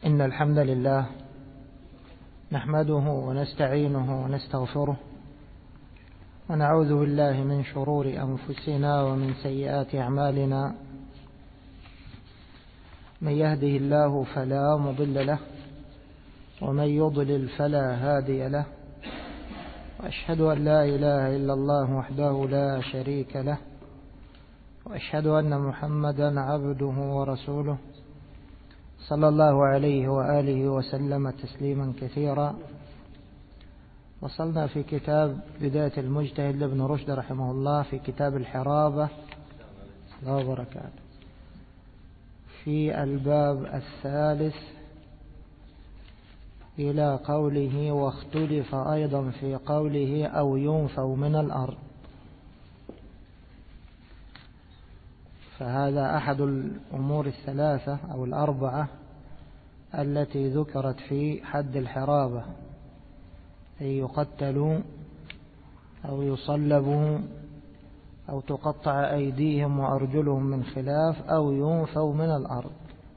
إن الحمد لله نحمده ونستعينه ونستغفره ونعوذ بالله من شرور أنفسنا ومن سيئات أعمالنا. من يهده الله فلا مضل له ومن يضلل فلا هادي له، وأشهد أن لا إله إلا الله وحده لا شريك له، وأشهد أن محمدا عبده ورسوله صلى الله عليه وآله وسلم تسليما كثيرا. وصلنا في كتاب بداية المجتهد لابن رشد رحمه الله في كتاب الحرابة وبركاته في الباب الثالث إلى قوله واختلف أيضا في قوله أو ينفوا من الأرض. فهذا أحد الأمور الثلاثة أو الأربعة التي ذكرت في حد الحرابة، أن يقتلوا أو يصلبوا أو تقطع أيديهم وأرجلهم من خلاف أو ينفوا من الأرض.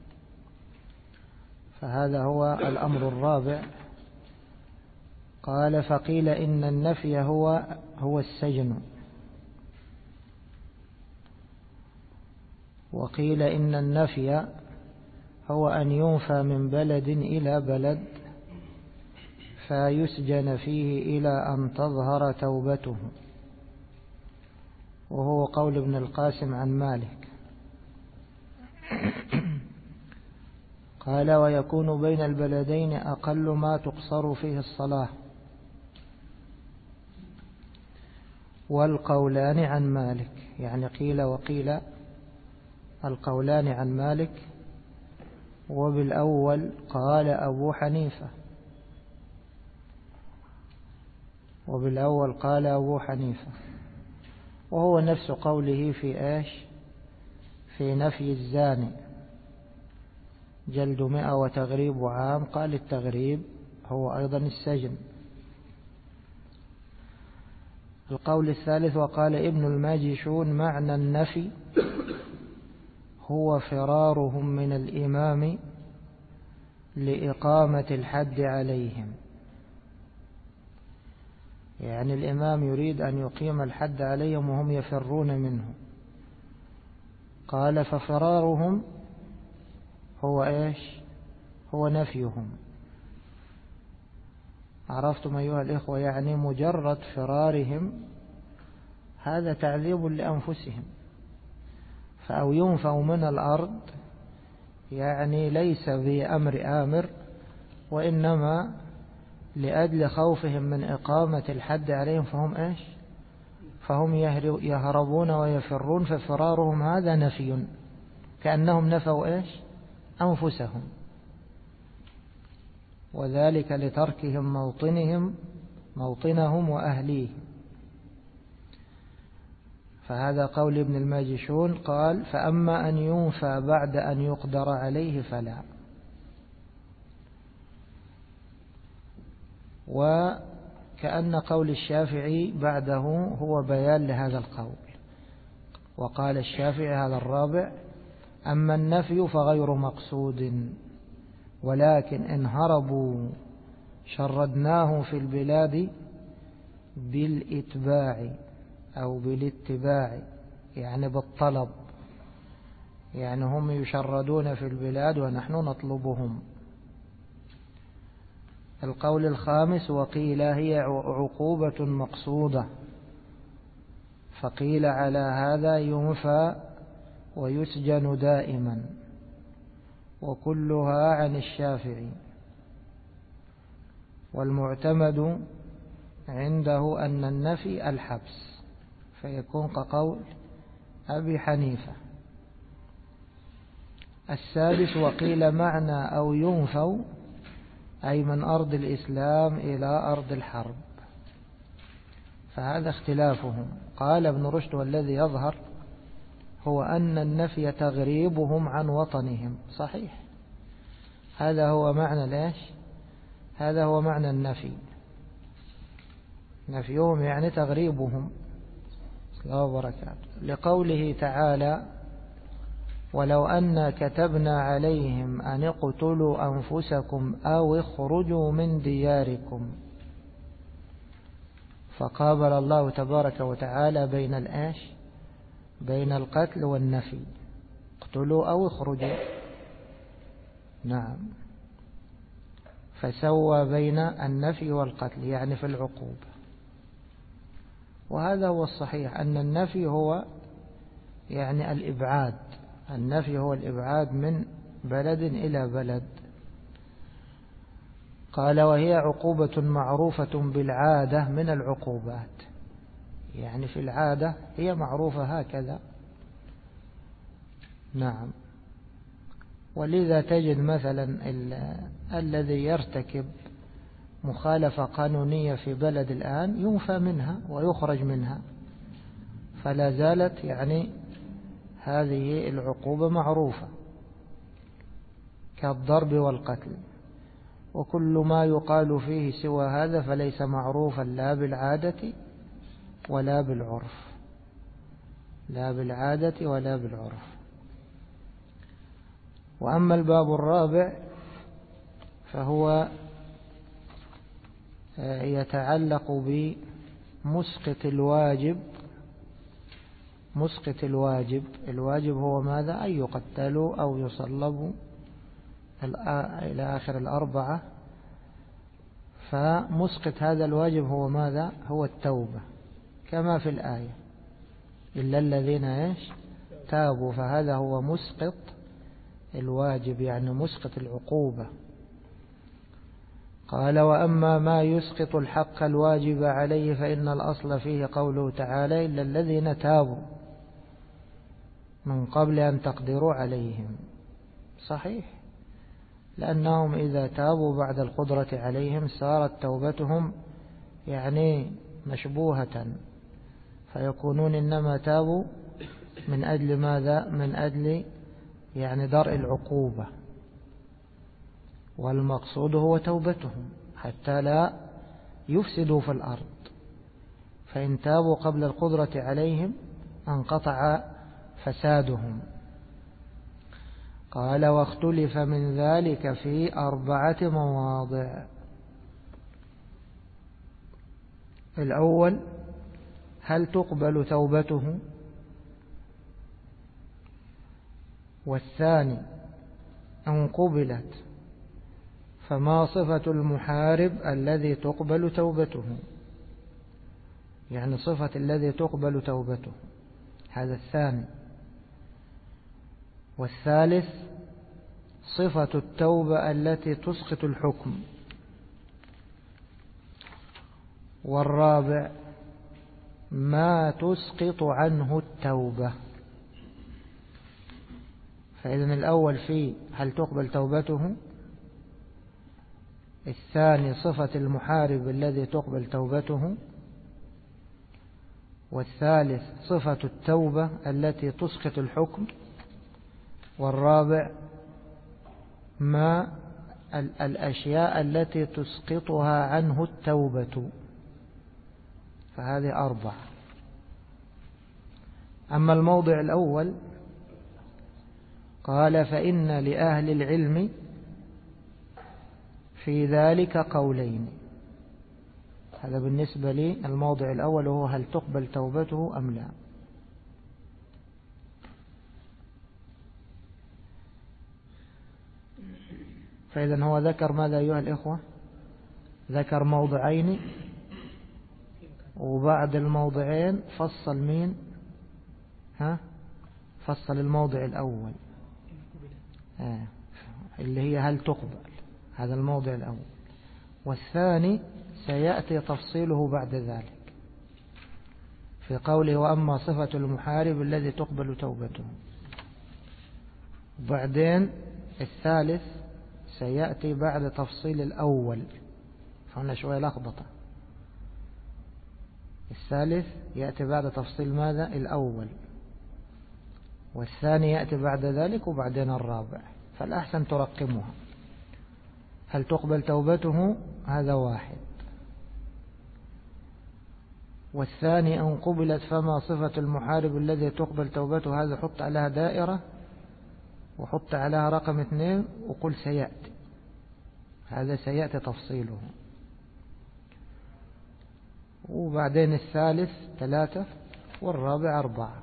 فهذا هو الأمر الرابع. قال فقيل إن النفي هو السجن، وقيل إن النفي هو أن ينفى من بلد إلى بلد فيسجن فيه إلى أن تظهر توبته، وهو قول ابن القاسم عن مالك. قال ويكون بين البلدين أقل ما تقصر فيه الصلاة. والقولان عن مالك، يعني قيل وقيل القولان عن مالك. وبالأول قال أبو حنيفة، وهو نفس قوله في نفي الزاني جلد 100 وتغريب عام. قال التغريب هو أيضا السجن. القول الثالث وقال ابن الماجشون معنى النفي هو فرارهم من الإمام لإقامة الحد عليهم، يعني الإمام يريد أن يقيم الحد عليهم وهم يفرون منه. قال ففرارهم هو نفيهم. عرفتم أيها الإخوة؟ يعني مجرد فرارهم هذا تعذيب لأنفسهم. فأو ينفوا من الأرض يعني ليس بأمر آمر، وإنما لأجل خوفهم من إقامة الحد عليهم فهم يهربون ويفرون. ففرارهم هذا نفي، كأنهم نفوا أنفسهم، وذلك لتركهم موطنهم وأهليهم. فهذا قول ابن الماجشون. قال فأما أن ينفى بعد أن يقدر عليه فلا. وكأن قول الشافعي بعده هو بيان لهذا القول. وقال الشافعي هذا الرابع: أما النفي فغير مقصود، ولكن إن هربوا شردناه في البلاد بالإتباع أو بالاتباع، يعني بالطلب، يعني هم يشردون في البلاد ونحن نطلبهم. القول الخامس وقيل هي عقوبة مقصودة، فقيل على هذا ينفى ويسجن دائما، وكلها عن الشافعي. والمعتمد عنده أن النفي الحبس، فيكون كقول أبي حنيفة. السادس وقيل معنى أو ينفوا أي من أرض الإسلام إلى أرض الحرب، فهذا اختلافهم. قال ابن رشد والذي يظهر هو أن النفي تغريبهم عن وطنهم. صحيح، هذا هو معنى النفي. نفيهم يعني تغريبهم. الله وبركاته. لقوله تعالى ولو أن كتبنا عليهم أن اقتلوا أنفسكم أو اخرجوا من دياركم. فقابل الله تبارك وتعالى بين الآش بين القتل والنفي، اقتلوا أو اخرجوا. نعم، فسوى بين النفي والقتل يعني في العقوبة. وهذا هو الصحيح، أن النفي هو يعني الإبعاد، النفي هو الإبعاد من بلد إلى بلد. قال وهي عقوبة معروفة بالعادة من العقوبات، يعني في العادة هي معروفة هكذا. نعم، ولذا تجد مثلا الذي يرتكب مخالفة قانونية في بلد الآن ينفى منها ويخرج منها، فلا زالت يعني هذه العقوبة معروفة كالضرب والقتل. وكل ما يقال فيه سوى هذا فليس معروفا لا بالعادة ولا بالعرف، لا بالعادة ولا بالعرف. وأما الباب الرابع فهو يتعلق بمسقط الواجب. مسقط الواجب، الواجب هو ماذا؟ أن يقتلوا أو يصلبوا إلى آخر الأربعة. فمسقط هذا الواجب هو ماذا؟ هو التوبة، كما في الآية إلا الذين تابوا. فهذا هو مسقط الواجب، يعني مسقط العقوبة. قال وأما ما يسقط الحق الواجب عليه فإن الأصل فيه قوله تعالى إلا الذين تابوا من قبل أن تقدروا عليهم. صحيح، لأنهم إذا تابوا بعد القدرة عليهم صارت توبتهم يعني مشبوهة، فيكونون إنما تابوا من أجل ماذا؟ من أجل يعني درء العقوبة، والمقصود هو توبتهم حتى لا يفسدوا في الأرض. فإن تابوا قبل القدرة عليهم انقطع فسادهم. قال واختلف من ذلك في 4 مواضع. الأول هل تقبل توبته؟ والثاني أن قبلت فما صفة المحارب الذي تقبل توبته، يعني صفة الذي تقبل توبته، هذا الثاني. والثالث صفة التوبة التي تسقط الحكم. والرابع ما تسقط عنه التوبة. فإذن الأول في هل تقبل توبته، الثاني صفة المحارب الذي تقبل توبته، والثالث صفة التوبة التي تسقط الحكم، والرابع ما الأشياء التي تسقطها عنه التوبة. فهذه 4. أما الموضع الأول قال فإن لأهل العلم في ذلك قولين. هذا بالنسبة لي الموضع الأول، وهو هل تقبل توبته أم لا. فإذن هو ذكر ماذا أيها الإخوة؟ ذكر موضعين، وبعد الموضعين فصل مين؟ فصل الموضع الأول اللي هي هل تقبل، هذا الموضع الأول. والثاني سيأتي تفصيله بعد ذلك في قوله وأما صفة المحارب الذي تقبل توبته. وبعدين الثالث سيأتي بعد تفصيل الأول، فهنا شوية لخبطة. الثالث يأتي بعد تفصيل ماذا؟ الأول. والثاني يأتي بعد ذلك، وبعدين الرابع. فالأحسن ترقمها. هل تقبل توبته؟ هذا واحد. والثاني أن قبلت فما صفة المحارب الذي تقبل توبته، هذا حط عليها دائرة وحط عليها رقم 2 وقل سيأتي، هذا سيأتي تفصيله. وبعدين الثالث 3 والرابع 4.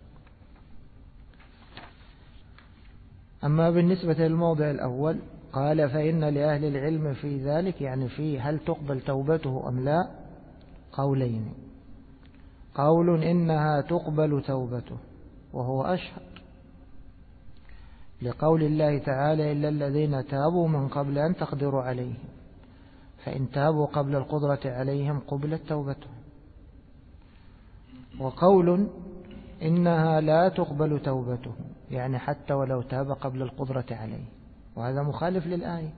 أما بالنسبة للموضع الأول قال فإن لأهل العلم في ذلك، يعني في هل تقبل توبته أم لا، قولين. قول إنها تقبل توبته وهو أشهر، لقول الله تعالى إلا الذين تابوا من قبل أن تقدروا عليهم، فإن تابوا قبل القدرة عليهم قبلت توبتهم. وقول إنها لا تقبل توبته، يعني حتى ولو تاب قبل القدرة عليه، وهذا مخالف للآية.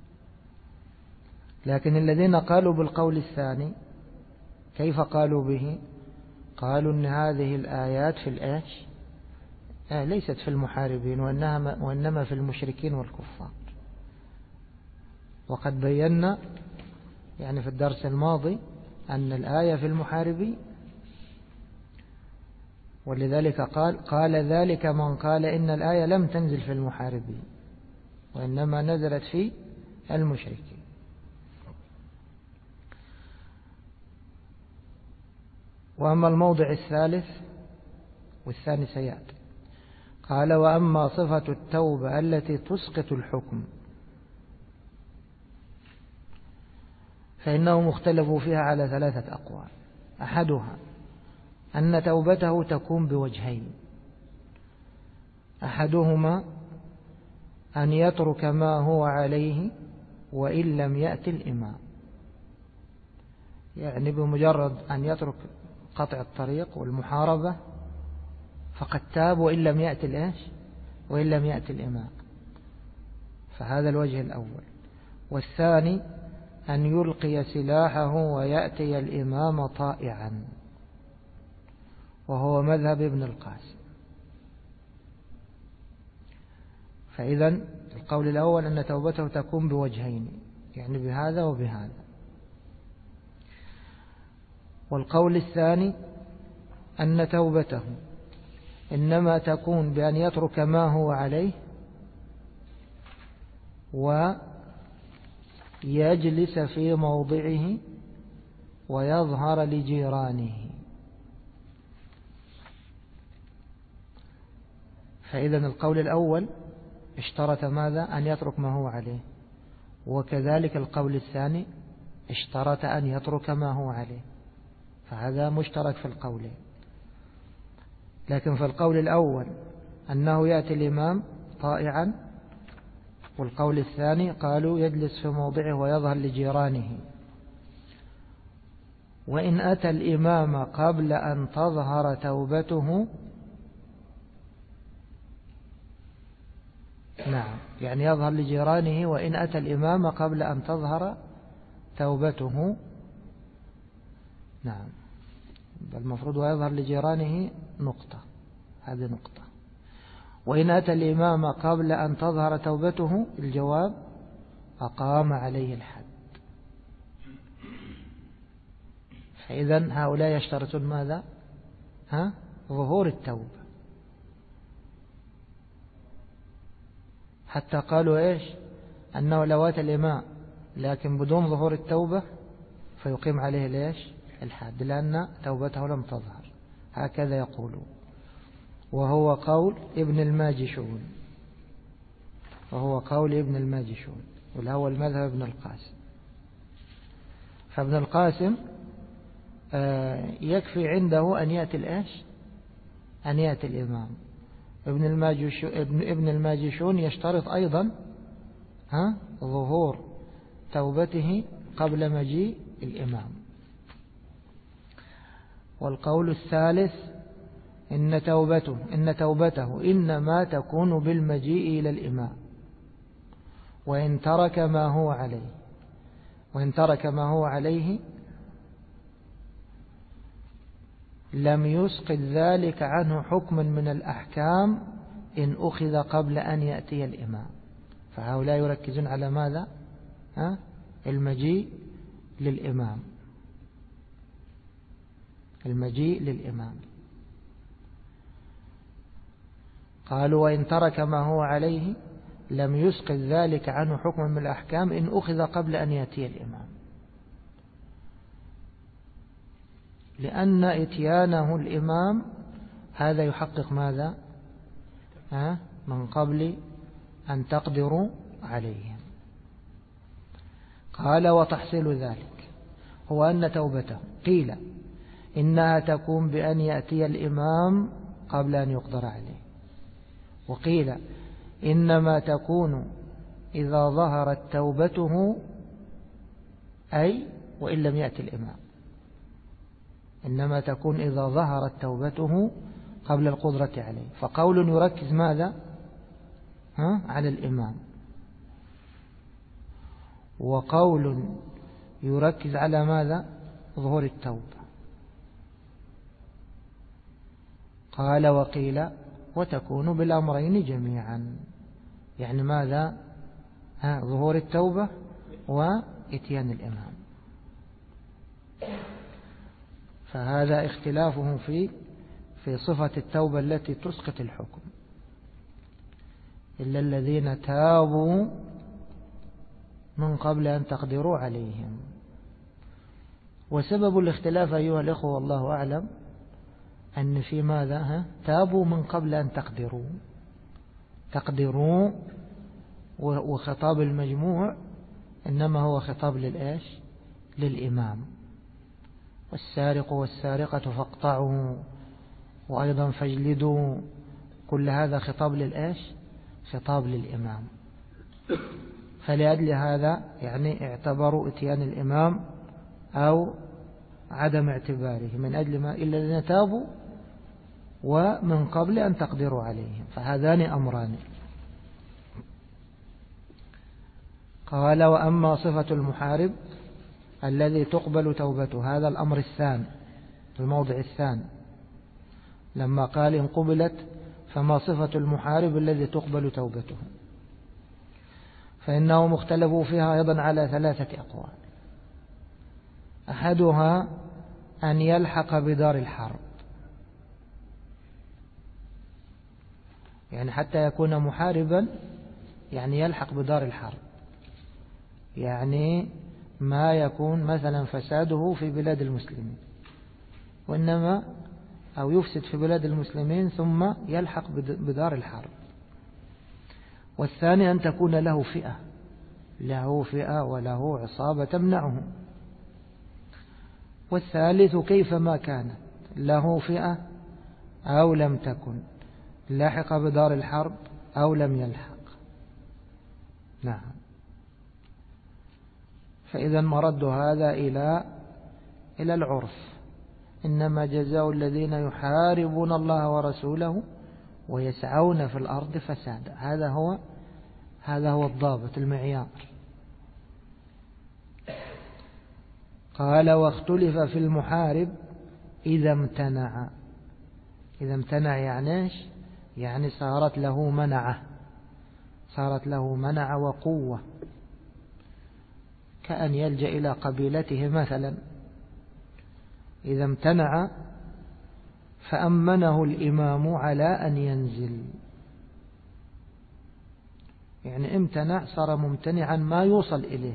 لكن الذين قالوا بالقول الثاني كيف قالوا به؟ قالوا إن هذه الآيات في الآيش ليست في المحاربين وإنما في المشركين والكفار. وقد بينا يعني في الدرس الماضي أن الآية في المحاربين، ولذلك قال ذلك من قال إن الآية لم تنزل في المحاربين وإنما نزلت في المشركين. وأما الموضع الثالث والثاني سيأتي، قال وأما صفة التوبة التي تسقط الحكم فإنهم اختلفوا فيها على 3 أقوال. أحدها أن توبته تكون بوجهين، أحدهما أن يترك ما هو عليه وإن لم يأتي الإمام، يعني بمجرد أن يترك قطع الطريق والمحاربة فقد تاب وإن لم يأتي الإيش، وإن لم يأتي الإمام، فهذا الوجه الأول. والثاني أن يلقي سلاحه ويأتي الإمام طائعا، وهو مذهب ابن القاسم. فإذا القول الأول أن توبته تكون بوجهين، يعني بهذا وبهذا. والقول الثاني أن توبته إنما تكون بأن يترك ما هو عليه ويجلس في موضعه ويظهر لجيرانه. فإذا القول الأول اشترط ماذا؟ أن يترك ما هو عليه، وكذلك القول الثاني اشترط أن يترك ما هو عليه، فهذا مشترك في القولين. لكن في القول الأول أنه يأتي الإمام طائعا، والقول الثاني قالوا يجلس في موضعه ويظهر لجيرانه. وإن أتى الإمام قبل أن تظهر توبته، نعم، يعني يظهر لجيرانه وإن أتى الإمام قبل أن تظهر توبته، نعم، بل المفروض ويظهر لجيرانه نقطة، هذه نقطة. وإن أتى الإمام قبل أن تظهر توبته، الجواب أقام عليه الحد. فإذا هؤلاء يشترطون ماذا؟ ظهور التوبة، حتى قالوا إيش؟ أنه لو أتى الإمام لكن بدون ظهور التوبة فيقيم عليه ليش؟ الحد، لأن توبته لم تظهر، هكذا يقولون. وهو قول ابن الماجشون، والأول مذهب ابن القاسم. فابن القاسم يكفي عنده أن يأتي الإيش؟ أن يأتي الإمام. ابن الماجشون يشترط أيضا ظهور توبته قبل مجيء الإمام. والقول الثالث إن توبته إنما تكون بالمجيء إلى الإمام، وإن ترك ما هو عليه لم يسقط ذلك عنه حكما من الأحكام إن أخذ قبل أن يأتي الإمام. فهؤلاء يركزون على ماذا؟ المجيء للإمام. قالوا وإن ترك ما هو عليه لم يسقط ذلك عنه حكم من الأحكام إن أخذ قبل أن يأتي الإمام، لأن إتيانه الإمام هذا يحقق ماذا؟ من قبل أن تقدروا عليهم. قال وتحصيل ذلك هو أن توبته قيل إنها تكون بأن يأتي الإمام قبل أن يقدر عليه، وقيل إنما تكون إذا ظهرت توبته أي وإن لم يأتي الإمام، إنما تكون إذا ظهرت توبته قبل القدرة عليه. فقول يركز ماذا؟ على الإمام، وقول يركز على ماذا؟ ظهور التوبة. قال وقيل وتكون بالأمرين جميعا، يعني ماذا؟ ظهور التوبة وإتيان الإمام. فهذا اختلافهم في صفة التوبة التي تسقط الحكم، إلا الذين تابوا من قبل أن تقدروا عليهم. وسبب الاختلاف أيها الإخوة والله أعلم أن في ماذا؟ تابوا من قبل أن تقدروا، وخطاب المجموع إنما هو خطاب للإيش؟ للإمام. والسارق والسارقة فاقطعوا وأيضا فاجلدوا، كل هذا خطاب للإيش؟ خطاب للإمام. فلأجل هذا يعني اعتبروا اتيان الإمام أو عدم اعتباره من أجل ما إلا الذين تابوا ومن قبل أن تقدروا عليهم، فهذان أمران. قال وأما صفة المحارب الذي تقبل توبته، هذا الأمر الثاني الموضع الثاني، لما قال إن قبلت فما صفة المحارب الذي تقبل توبته، فإنه مختلف فيها أيضا على 3 أقوال. أحدها أن يلحق بدار الحرب، يعني حتى يكون محاربا يعني يلحق بدار الحرب، يعني ما يكون مثلا فساده في بلاد المسلمين، وإنما أو يفسد في بلاد المسلمين ثم يلحق بدار الحرب. والثاني أن تكون له فئة وله عصابة تمنعه. والثالث كيفما كانت له فئة أو لم تكن، لاحق بدار الحرب أو لم يلحق. نعم. فإذا مرد هذا إلى العرف، إنما جزاء الذين يحاربون الله ورسوله ويسعون في الأرض فسادا. هذا هو الضابط المعيار. قال واختلف في المحارب إذا امتنع. إذا امتنع يعني صارت له منعة وقوة، كأن يلجأ إلى قبيلته مثلا. إذا امتنع فأمنه الإمام على أن ينزل، يعني امتنع صار ممتنعا ما يوصل إليه،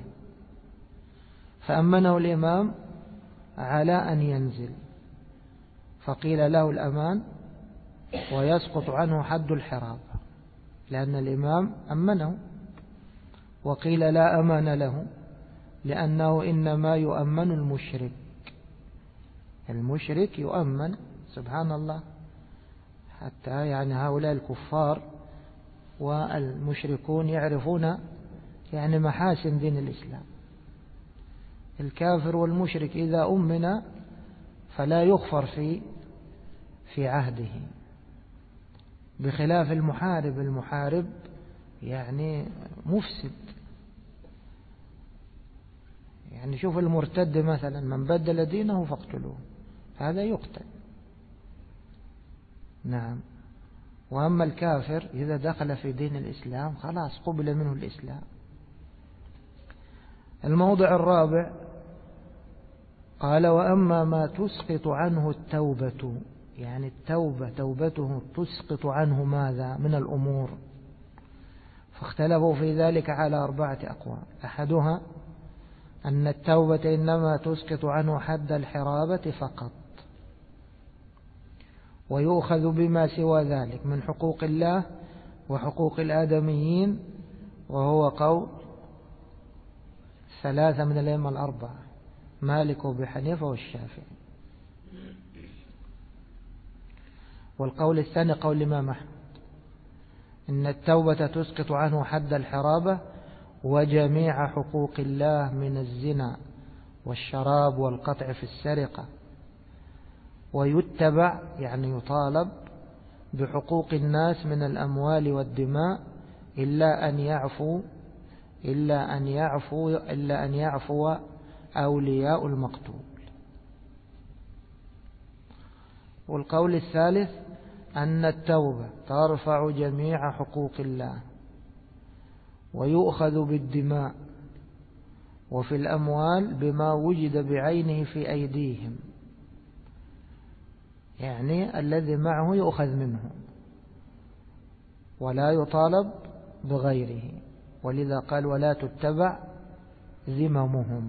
فأمنه الإمام على أن ينزل، فقيل له الأمان ويسقط عنه حد الحرابة لأن الإمام أمنه. وقيل لا أمان له لأنه إنما يؤمن المشرك يؤمن. سبحان الله، حتى يعني هؤلاء الكفار والمشركون يعرفون يعني محاسن دين الإسلام. الكافر والمشرك إذا أمن فلا يغفر في عهده، بخلاف المحارب يعني مفسد. يعني شوف المرتد مثلا، من بدل دينه فاقتلوه، هذا يقتل. نعم. وأما الكافر إذا دخل في دين الإسلام خلاص قبل منه الإسلام. الموضع الرابع قال وأما ما تسقط عنه التوبة، يعني التوبة توبته تسقط عنه ماذا من الأمور؟ فاختلفوا في ذلك على 4 أقوال. أحدها أن التوبة إنما تسقط عنه حد الحرابة فقط، ويؤخذ بما سوى ذلك من حقوق الله وحقوق الآدميين، وهو قول 3 من الأئمة 4، مالك وأبي حنيفة والشافعي. والقول الثاني قول الإمام أحمد، إن التوبة تسقط عنه حد الحرابة وجميع حقوق الله من الزنا والشراب والقطع في السرقة، ويتبع يعني يطالب بحقوق الناس من الأموال والدماء إلا أن يعفو أولياء المقتول. والقول الثالث أن التوبة ترفع جميع حقوق الله، ويؤخذ بالدماء وفي الأموال بما وجد بعينه في أيديهم، يعني الذي معه يؤخذ منه ولا يطالب بغيره. ولذا قال ولا تتبع ذممهم.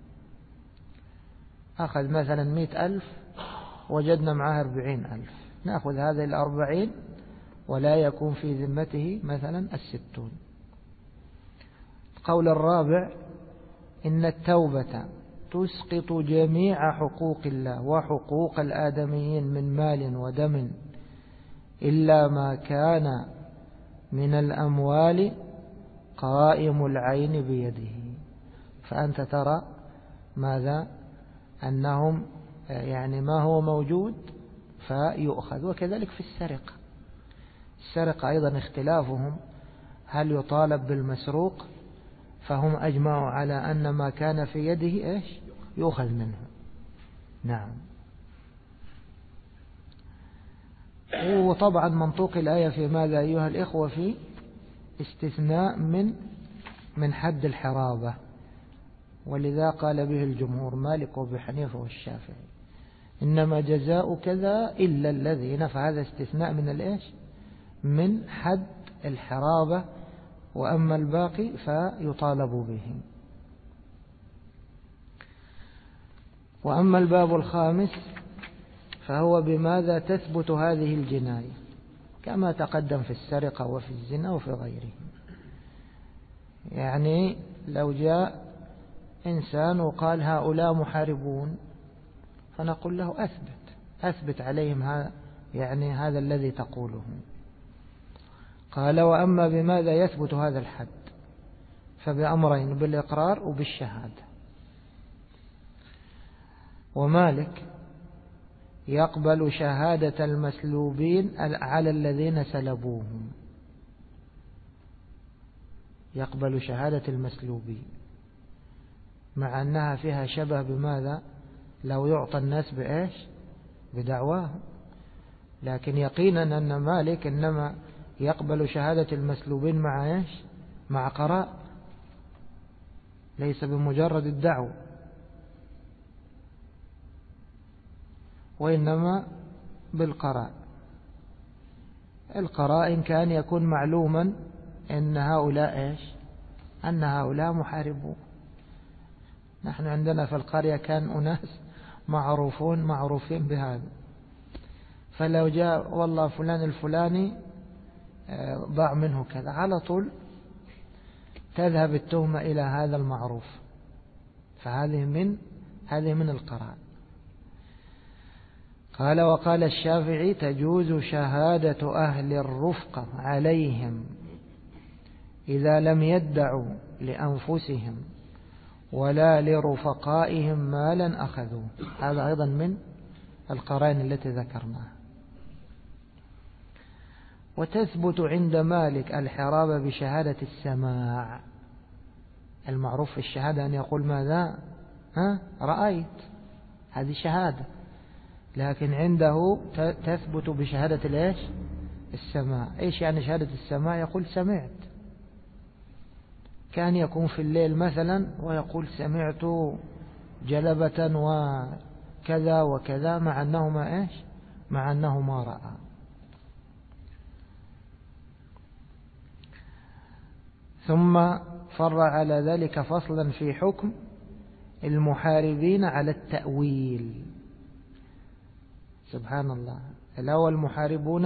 أخذ مثلا 100,000 وجدنا معه 40,000، نأخذ هذه 40 ولا يكون في ذمته مثلا 60. القول الرابع إن التوبة تسقط جميع حقوق الله وحقوق الآدميين من مال ودم إلا ما كان من الأموال قائم العين بيده. فأنت ترى ماذا؟ أنهم يعني ما هو موجود فيؤخذ. وكذلك في السرقة أيضا اختلافهم، هل يطالب بالمسروق؟ فهم أجمعوا على أن ما كان في يده إيش؟ يؤخذ منه. نعم. وطبعا منطوق الآية في ماذا أيها الإخوة؟ في استثناء من حد الحرابة، ولذا قال به الجمهور مالك وأبي حنيفة والشافعي إنما جزاء كذا إلا الذين، فهذا استثناء من الإيش؟ من حد الحرابة، وأما الباقي فيطالب به. وأما الباب الخامس فهو بماذا تثبت هذه الجناية، كما تقدم في السرقة وفي الزنا وفي غيره. يعني لو جاء إنسان وقال هؤلاء محاربون، فنقول له أثبت عليهم يعني هذا الذي تقوله. قال وأما بماذا يثبت هذا الحد؟ فبأمرين، بالإقرار وبالشهادة. ومالك يقبل شهادة المسلوبين على الذين سلبوهم، يقبل شهادة المسلوبين مع أنها فيها شبه بماذا؟ لو يعطى الناس بإيش؟ بدعواهم. لكن يقينا أن مالك إنما يقبل شهادة المسلوبين مع إيش؟ مع قراء، ليس بمجرد الدعوة، وإنما بالقراء. القراء إن كان يكون معلوما أن هؤلاء إيش؟ أن هؤلاء محاربون. نحن عندنا في القرية كان أناس معروفين بهذا، فلو جاء والله فلان الفلاني ضاع منه كذا، على طول تذهب التهمة إلى هذا المعروف، فهذه من القراء. قال وقال الشافعي تجوز شهادة أهل الرفقة عليهم إذا لم يدعوا لأنفسهم ولا لرفقائهم مالا أخذوه. هذا أيضا من القرائن التي ذكرناها. وتثبت عند مالك الحرابة بشهادة السماع. المعروف في الشهادة أن يقول ماذا؟ رأيت، هذه شهادة. لكن عنده تثبت بشهادة الإيش؟ السماع. إيش يعني شهادة السماع؟ يقول سمعت. كان يكون في الليل مثلا ويقول سمعت جلبة وكذا وكذا، مع أنهما إيش؟ مع أنه ما رأى. ثم فرع على ذلك فصلا في حكم المحاربين على التأويل. سبحان الله، الأول محاربون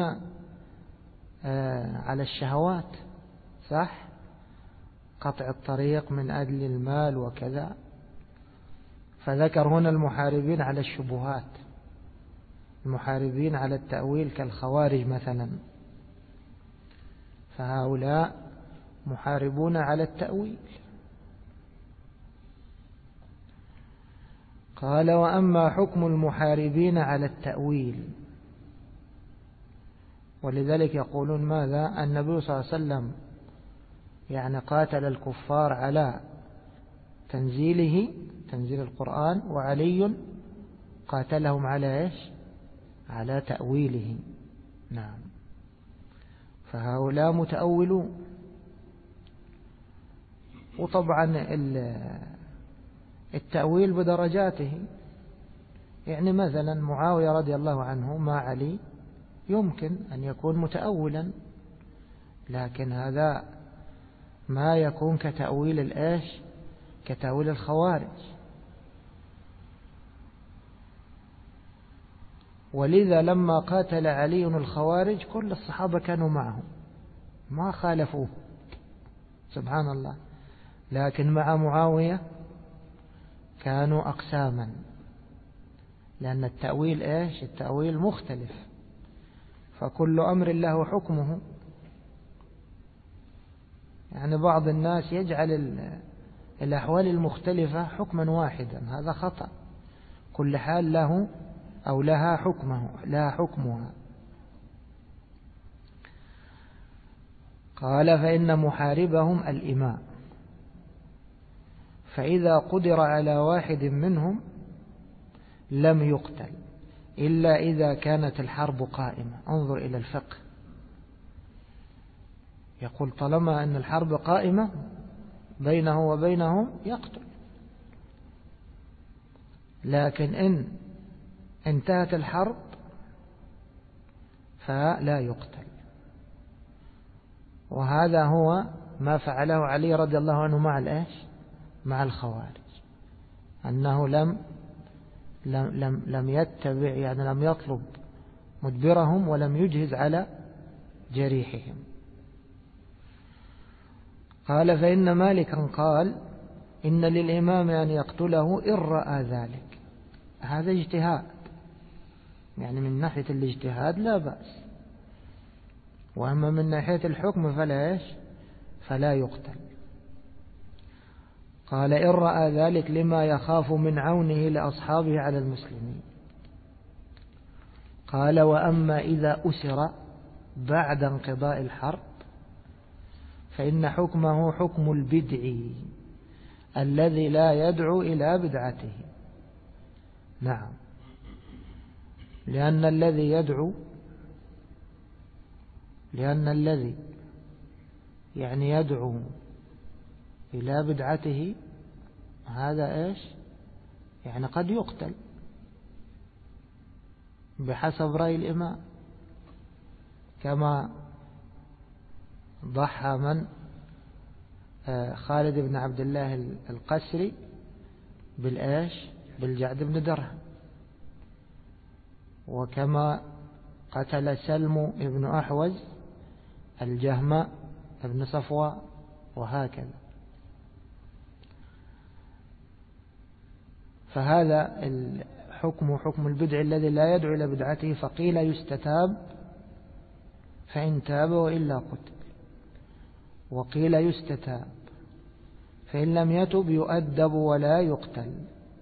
على الشهوات، صح، قطع الطريق من أجل المال وكذا، فذكر هنا المحاربين على الشبهات، المحاربين على التأويل كالخوارج مثلا، فهؤلاء محاربون على التأويل. قال: وأما حكم المحاربين على التأويل، ولذلك يقولون ماذا؟ النبي صلى الله عليه وسلم يعني قاتل الكفار على تنزيل القرآن، وعلي قاتلهم على إيش؟ على تأويله. نعم، فهؤلاء متأولون. وطبعا التأويل بدرجاته، يعني مثلا معاوية رضي الله عنه مع علي يمكن أن يكون متأولا، لكن هذا ما يكون كتأويل الإيش؟ كتأويل الخوارج. ولذا لما قاتل علي الخوارج كل الصحابة كانوا معه ما خالفوه، سبحان الله، لكن مع معاوية كانوا أقساما، لأن التأويل إيش؟ التأويل مختلف، فكل أمر له حكمه. يعني بعض الناس يجعل الأحوال المختلفة حكما واحدا، هذا خطأ، كل حال له أو لها حكمها. قال: فإن محاربهم الإماء، فإذا قدر على واحد منهم لم يقتل إلا إذا كانت الحرب قائمة. انظر إلى الفقه، يقول طالما أن الحرب قائمة بينه وبينهم يقتل، لكن إن انتهت الحرب فلا يقتل. وهذا هو ما فعله علي رضي الله عنه مع الإيش؟ مع الخوارج، أنه لم يتبع، يعني لم يطلب مدبرهم ولم يجهز على جريحهم. قال: فإن مالكا قال: إن للإمام أن يقتله إن رأى ذلك. هذا اجتهاد، يعني من ناحية الاجتهاد لا بأس، وأما من ناحية الحكم فلا يقتل. قال: إن رأى ذلك لما يخاف من عونه لأصحابه على المسلمين. قال: وأما إذا أسر بعد انقضاء الحرب فإن حكمه حكم البدعي الذي لا يدعو إلى بدعته. نعم، لأن الذي يعني يدعو إلى بدعته هذا إيش؟ يعني قد يقتل بحسب رأي الإمام، كما ضحى من خالد بن عبد الله القسري بالإيش؟ بالجعد بن درهم، وكما قتل سلم بن أحوز الجهم بن صفوان، وهكذا. فهذا الحكم حكم البدع الذي لا يدعو إلى بدعته، فقيل يستتاب فإن تاب وإلا قتل، وقيل يستتاب فإن لم يتب يؤدب ولا يقتل.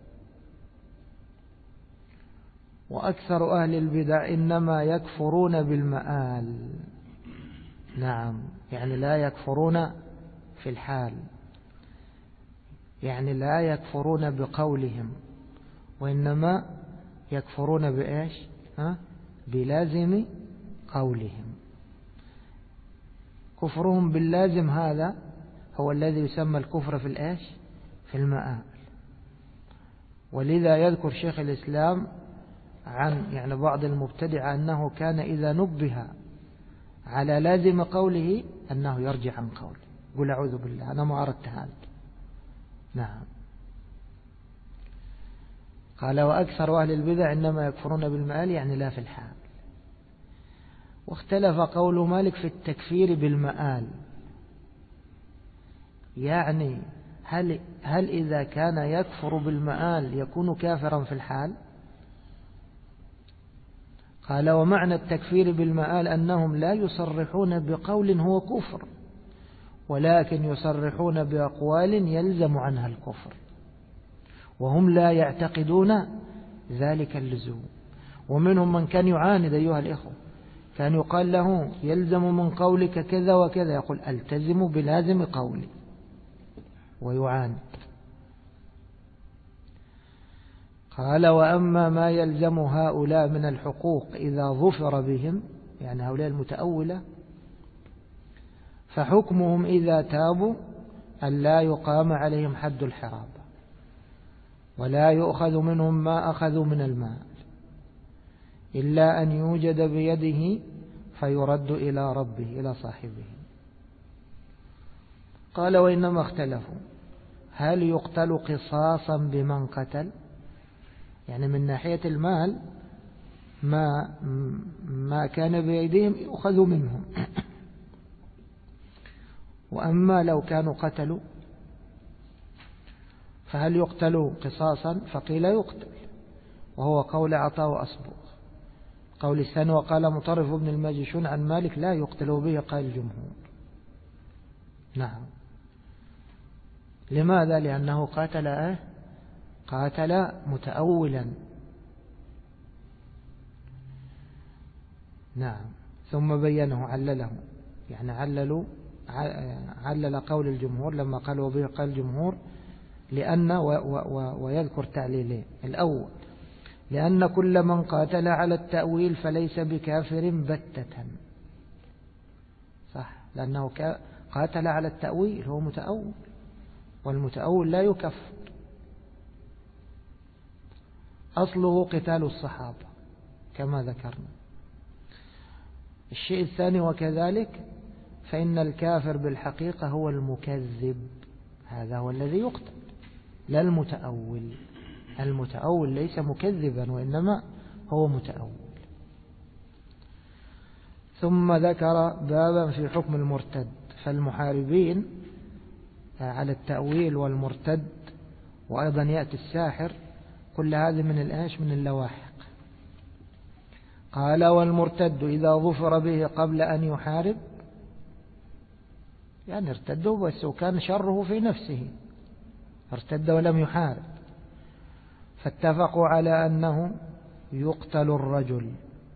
وأكثر أهل البدع إنما يكفرون بالمآل. نعم، يعني لا يكفرون في الحال، يعني لا يكفرون بقولهم، وإنما يكفرون بإيش؟ بلازم قولهم. كفرهم باللازم هذا هو الذي يسمى الكفر في الإيش؟ في المآل. ولذا يذكر شيخ الإسلام عن يعني بعض المبتدع أنه كان إذا نبه على لازم قوله أنه يرجع عن قوله، قل أعوذ بالله أنا ما أردت هذا. نعم. قال وأكثر أهل البدع إنما يكفرون بالمآل يعني لا في الحال. واختلف قول مالك في التكفير بالمآل، يعني هل إذا كان يكفر بالمآل يكون كافرا في الحال؟ قال ومعنى التكفير بالمآل أنهم لا يصرحون بقول هو كفر، ولكن يصرحون بأقوال يلزم عنها الكفر، وهم لا يعتقدون ذلك اللزوم. ومنهم من كان يعاند أيها الإخوة، كان يقال له يلزم من قولك كذا وكذا، يقول ألتزم بلازم قولي ويعاند. قال وأما ما يلزم هؤلاء من الحقوق إذا ظفر بهم، يعني هؤلاء المتأولة، فحكمهم إذا تابوا أن لا يقام عليهم حد الحرابة، ولا يؤخذ منهم ما أخذوا من المال، إلا أن يوجد بيده فيرد إلى ربه إلى صاحبه. قال وإنما اختلفوا هل يقتل قصاصا بمن قتل، يعني من ناحية المال ما كان بأيديهم يؤخذ منهم، وأما لو كانوا قتلوا فهل يقتلوا قصاصا؟ فقيل يقتل، وهو قول عطاء وأصبغ. قول الثاني وقال مطرف بن الماجشون عن مالك لا يقتل به قال الجمهور. نعم. لماذا؟ لأنه قاتل متأولا. نعم. ثم بينه علله، يعني علل قول الجمهور لما قالوا به قال الجمهور، لأن ويذكر تعليلين. الأول لأن كل من قاتل على التأويل فليس بكافر بتة، صح، لأنه قاتل على التأويل، هو متأول، والمتأول لا يكفر، أصله قتال الصحابة كما ذكرنا. الشيء الثاني وكذلك فإن الكافر بالحقيقة هو المكذب، هذا هو الذي يقتل لا المتأول. المتأول ليس مكذبا وإنما هو متأول. ثم ذكر بابا في حكم المرتد، فالمحاربين على التأويل والمرتد، وأيضا يأتي الساحر، كل هذه من اللواحق. قال والمرتد إذا ظفر به قبل أن يحارب، يعني ارتدوا بس وكان شره في نفسه، ارتد ولم يحارب، فاتفقوا على أنه يقتل الرجل،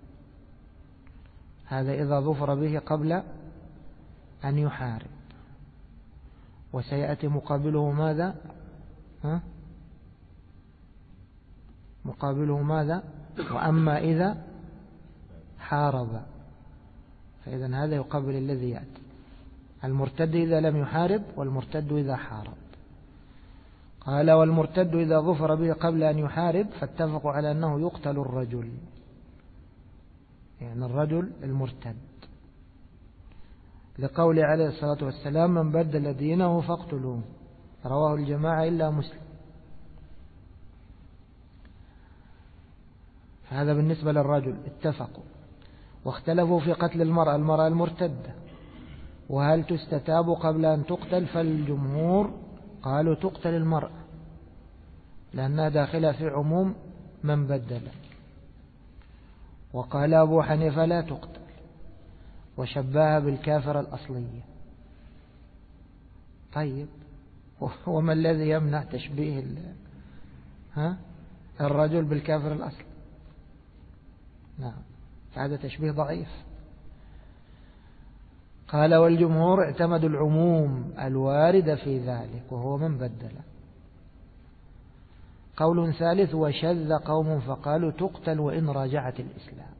هذا إذا ظفر به قبل أن يحارب. وسيأتي مقابله ماذا؟ مقابله ماذا؟ وأما إذا حارب، فإذا هذا يقابل الذي يأتي، المرتد إذا لم يحارب والمرتد إذا حارب. قال والمرتد إذا ظفر به قبل أن يحارب فاتفقوا على أنه يقتل الرجل، يعني الرجل المرتد، لقول عليه الصلاة والسلام من بدل دينه فاقتلوه، رواه الجماعة إلا مسلم. فهذا بالنسبة للرجل اتفقوا. واختلفوا في قتل المرأة المرتدة، وهل تستتاب قبل أن تقتل؟ فالجمهور قالوا تقتل المرأة لأنها داخلة في عموم من بدل. وقال أبو حنيفة لا تقتل، وشبهها بالكافر الأصلية. طيب وما الذي يمنع تشبيه الرجل بالكافر الأصلي؟ نعم، هذا تشبيه ضعيف. قال والجمهور اعتمدوا العموم الوارد في ذلك وهو من بدل. قول ثالث وشذ قوم فقالوا تقتل وإن راجعت الإسلام.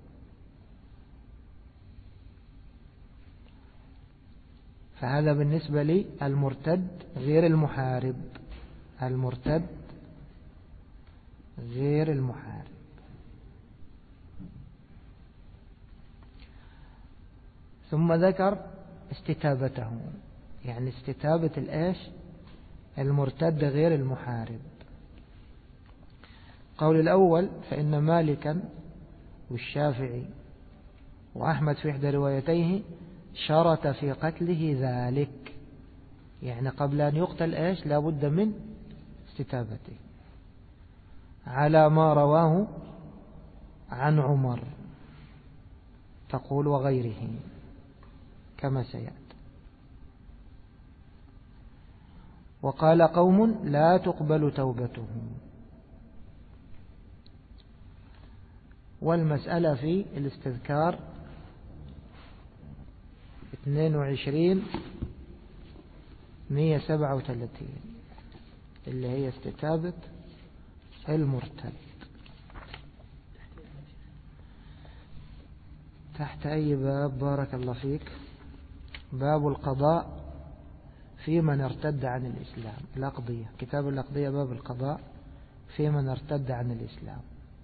فهذا بالنسبة لي المرتد غير المحارب، المرتد غير المحارب. ثم ذكر استتابته، يعني استتابة المرتد غير المحارب. قول الأول فإن مالكا والشافعي وأحمد في إحدى روايتيه شرط في قتله ذلك، يعني قبل أن يقتل لا بد من استتابته، على ما رواه عن عمر تقول وغيره كما سيأتي. وقال قوم لا تقبل توبته. والمسألة في الاستذكار 22-137 اللي هي استتابة المرتد. تحت أي باب؟ بارك الله فيك. باب القضاء في من ارتد عن الإسلام. الأقضية، كتاب الأقضية، باب القضاء في من ارتد عن الإسلام.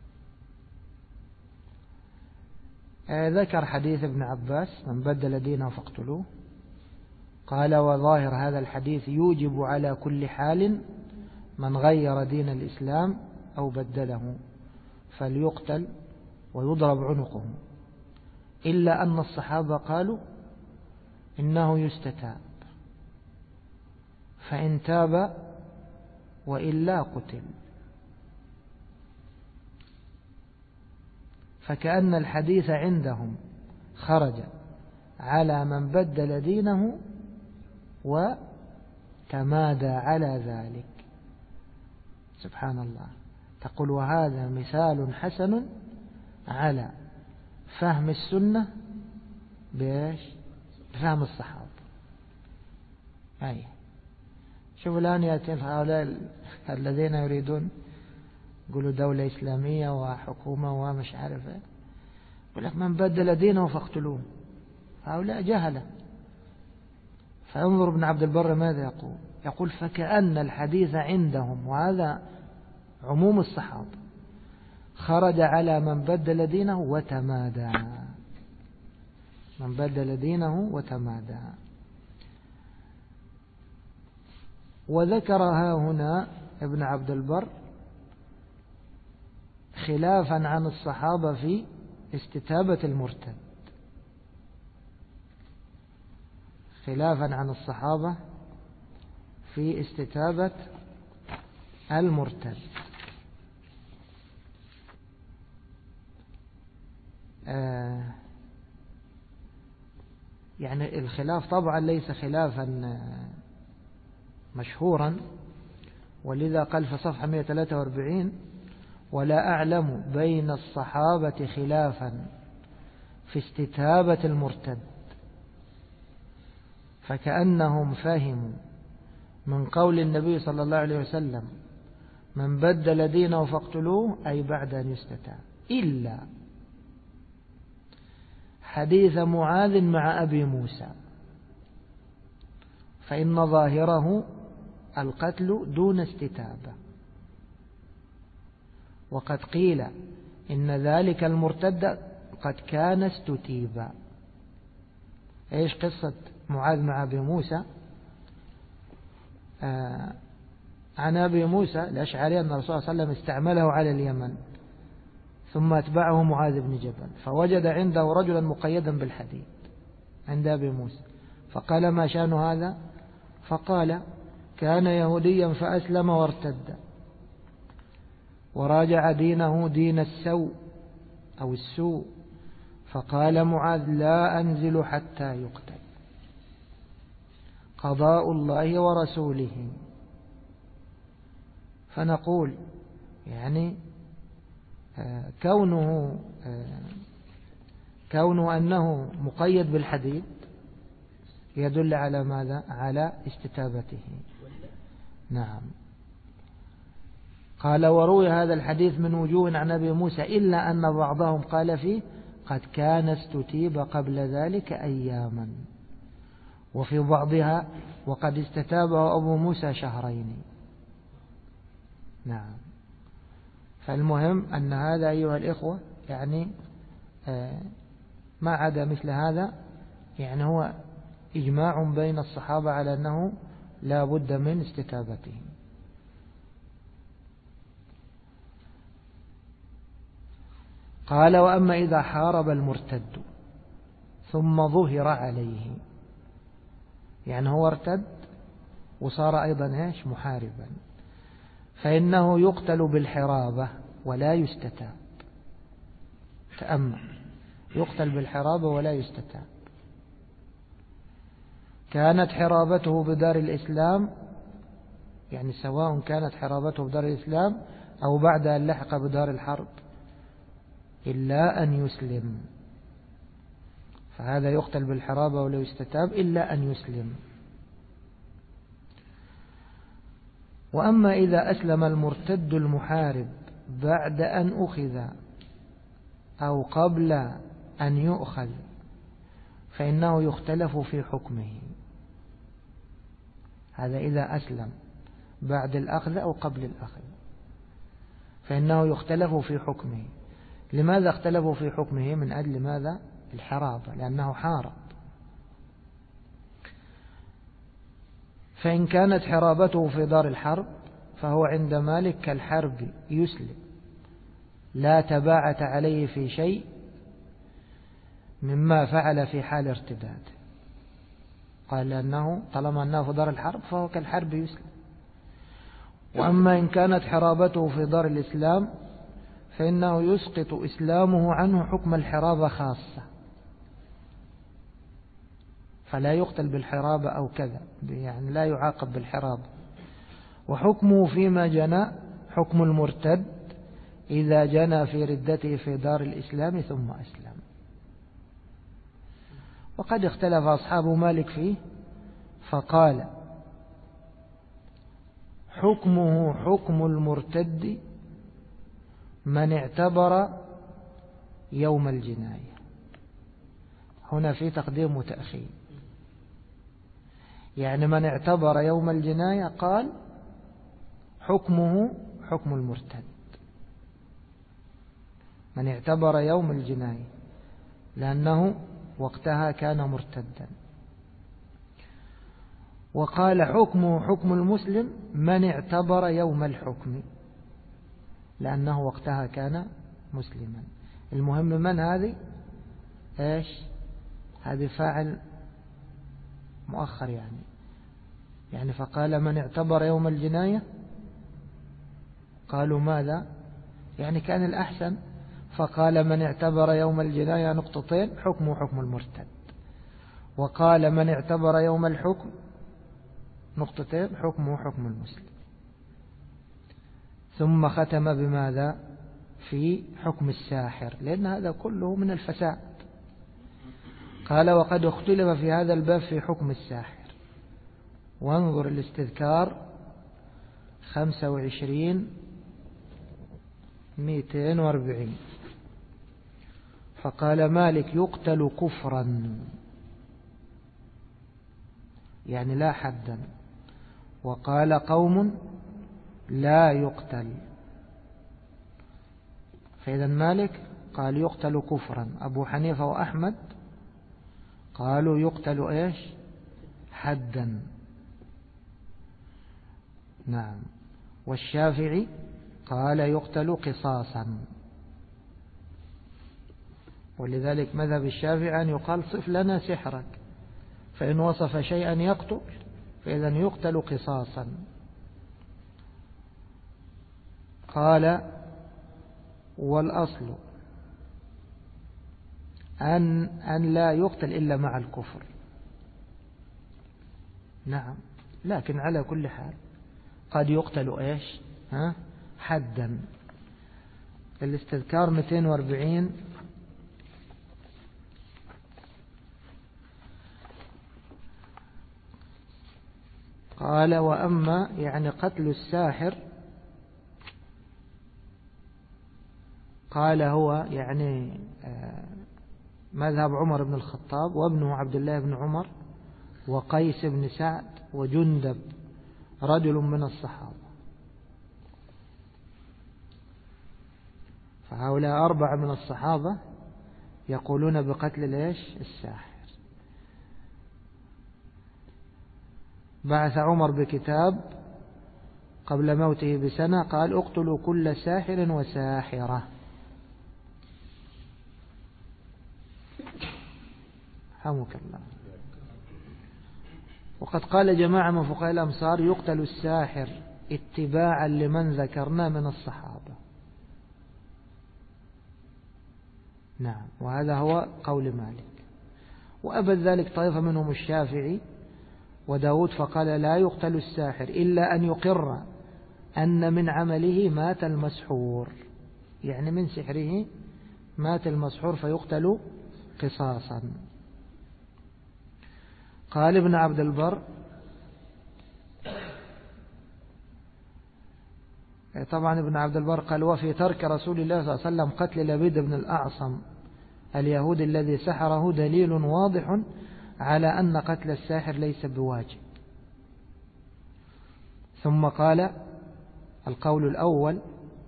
ذكر حديث ابن عباس من بدل دينه فاقتلوه. قال وظاهر هذا الحديث يوجب على كل حال من غير دين الإسلام أو بدله فليقتل ويضرب عنقه، إلا أن الصحابة قالوا إنه يستتاب، فإن تاب وإلا قتل. فكأن الحديث عندهم خرج على من بدل دينه وتمادى على ذلك. سبحان الله. تقول وهذا مثال حسن على فهم السنة بفهم الصحابة. شوفوا الآن يأتي هؤلاء الذين يريدون يقولوا دولة إسلامية وحكومة ومش عارف، يقول لك من بدل دينه فاقتلوه. هؤلاء جهلة. فانظر ابن عبد البر ماذا يقول فكأن الحديث عندهم، وهذا عموم الصحابة، خرج على من بدل دينه وتمادى. من بدل دينه وتمادى. وذكرها هنا ابن عبد البر خلافا عن الصحابة في استتابة المرتد، خلافا عن الصحابة في استتابة المرتد. يعني الخلاف طبعا ليس خلافا مشهورا، ولذا قال في صفحة 143 ولا أعلم بين الصحابة خلافا في استتابة المرتد، فكأنهم فهموا من قول النبي صلى الله عليه وسلم من بدل دينه فاقتلوه أي بعد أن يستتاب، إلا حديث معاذ مع أبي موسى، فإن ظاهره القتل دون استتابة. وقد قيل إن ذلك المرتد قد كان استتيبا. إيش قصة معاذ مع أبي موسى؟ عن أبي موسى الأشعري أن الرسول صلى الله عليه وسلم استعمله على اليمن، ثم أتبعه معاذ بن جبل، فوجد عنده رجلا مقيدا بالحديد عند أبي موسى، فقال ما شأن هذا؟ فقال كان يهوديا فأسلم وارتد وراجع دينه دين السوء أو السوء، فقال معاذ لا أنزل حتى يقتل، قضاء الله ورسوله. فنقول يعني كونه أنه مقيد بالحديد يدل على ماذا؟ على استتابته. نعم. قال وروي هذا الحديث من وجوه عن أبي موسى إلا أن بعضهم قال فيه قد كان استتيب قبل ذلك أياما، وفي بعضها وقد استتابه أبو موسى شهرين. نعم. فالمهم أن هذا أيها الإخوة يعني ما عدا مثل هذا يعني هو إجماع بين الصحابة على أنه لا بد من استتابته. قال وأما إذا حارب المرتد ثم ظهر عليه، يعني هو ارتد وصار أيضا محاربا، فإنه يقتل بالحرابة ولا يستتاب. تأمل، يقتل بالحرابة ولا يستتاب. كانت حرابته بدار الإسلام، يعني سواء كانت حرابته بدار الإسلام أو بعد أن لحق بدار الحرب، إلا أن يسلم، فهذا يقتل بالحرابة ولا يستتاب إلا أن يسلم. وأما إذا أسلم المرتد المحارب بعد أن أخذ أو قبل أن يؤخذ فإنه يختلف في حكمه. هذا إذا أسلم بعد الأخذ أو قبل الأخذ فإنه يختلف في حكمه. لماذا اختلفوا في حكمه؟ من أجل ماذا؟ الحرابة، لأنه حارب. فإن كانت حرابته في دار الحرب فهو عند مالك كالحرب يسلم، لا تباعة عليه في شيء مما فعل في حال ارتداد. قال لأنه طالما أنه في دار الحرب فهو كالحرب يسلم. وأما إن كانت حرابته في دار الإسلام فإنه يسقط إسلامه عنه حكم الحرابة خاصة، فلا يقتل بالحرابة أو كذا، يعني لا يعاقب بالحرابة. وحكمه فيما جنى حكم المرتد إذا جنى في ردته في دار الإسلام ثم أسلم. وقد اختلف أصحاب مالك فيه، فقال حكمه حكم المرتد من اعتبر يوم الجناية. هنا في تقديم وتأخير، يعني من اعتبر يوم الجناية قال حكمه حكم المرتد، من اعتبر يوم الجناية لأنه وقتها كان مرتدا. وقال حكمه حكم المسلم من اعتبر يوم الحكم لأنه وقتها كان مسلما. المهم من هذه هذه فاعل مؤخر، يعني فقال من اعتبر يوم الجناية، قالوا ماذا؟ يعني كان الأحسن فقال من اعتبر يوم الجناية نقطتين حكمه حكم المرتد، وقال من اعتبر يوم الحكم نقطتين حكمه حكم المسلم. ثم ختم بماذا؟ في حكم الساحر، لأن هذا كله من الفساد. قال وقد اختلف في هذا الباب في حكم الساحر، وانظر الاستذكار 25-240. فقال مالك يقتل كفرا، يعني لا حدا. وقال قوم لا يقتل. فإذا مالك قال يقتل كفرا، أبو حنيفة وأحمد قالوا يقتل حدا. نعم. والشافعي قال يقتل قصاصا. ولذلك مذهب الشافعي أن يقال صف لنا سحرك، فإن وصف شيئا يقتل فإذا يقتل قصاصا. قال والأصل أن لا يقتل إلا مع الكفر. نعم، لكن على كل حال قد يقتل حدا. الاستذكار 240. قال وأما يعني قتل الساحر، قال هو يعني مذهب عمر بن الخطاب وابنه عبد الله بن عمر وقيس بن سعد وجندب رجل من الصحابة. فهؤلاء 4 من الصحابة يقولون بقتل الساحر. بعث عمر بكتاب قبل موته بسنة قال اقتلوا كل ساحر وساحرة. حمك الله. وقد قال جماعة من فقهاء الأمصار يقتل الساحر اتباعا لمن ذكرنا من الصحابة. نعم، وهذا هو قول مالك. وأبد ذلك طائفة منهم الشافعي وداود فقال لا يقتل الساحر إلا أن يقر أن من عمله مات المسحور، يعني من سحره مات المسحور فيقتل قصاصا. قال ابن عبد البر طبعا ابن عبد البر قال وفي ترك رسول الله صلى الله عليه وسلم قتل لبيد بن الأعصم اليهودي الذي سحره دليل واضح على أن قتل الساحر ليس بواجب. ثم قال القول الأول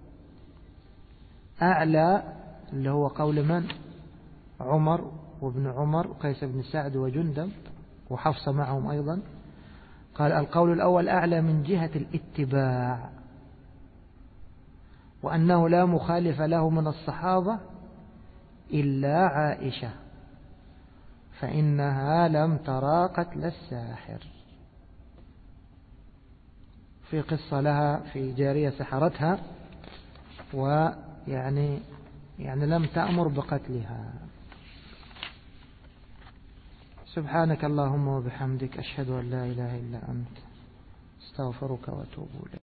أعلى، اللي هو قول من؟ عمر وابن عمر وقيس بن سعد وجندب وحفصة معهم أيضا. قال القول الأول أعلى من جهة الاتباع، وأنه لا مخالف له من الصحابة إلا عائشة فإنها لم ترى قتل الساحر. في قصة لها في جارية سحرتها ويعني لم تأمر بقتلها. سبحانك اللهم وبحمدك أشهد أن لا إله إلا أنت استغفرك وأتوب إليك.